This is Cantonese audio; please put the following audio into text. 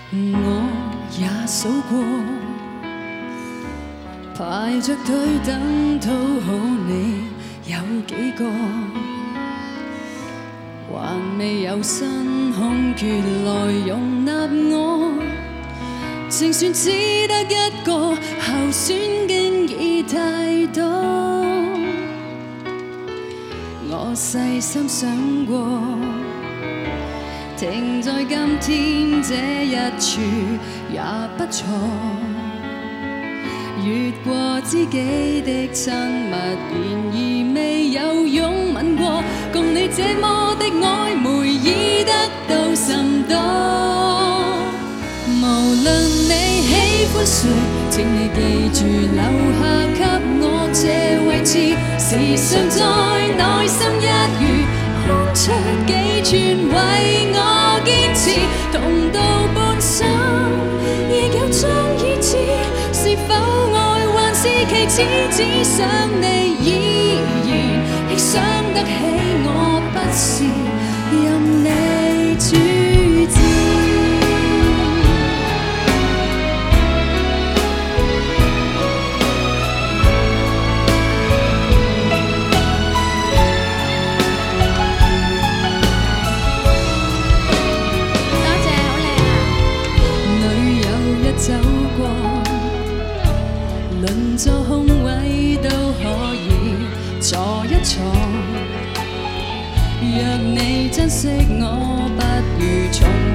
我也數過，排着隊等討好你有幾個，還未有新空缺來容納我，淨算只得一個候選經已太多。我細心想過，停在今天這一處也不錯，越過知己的親密，然而未有擁吻過，共你這麼的曖昧已得到甚多。無論你喜歡誰，請你記住留下給我這位置，時常在內心一隅空出幾寸為我堅持，痛到半生亦有張意志，是否愛還是其次，只想你依然亦想得起我，不是任你主治。走過，鄰座空位都可以坐一坐。若你珍惜我，不如從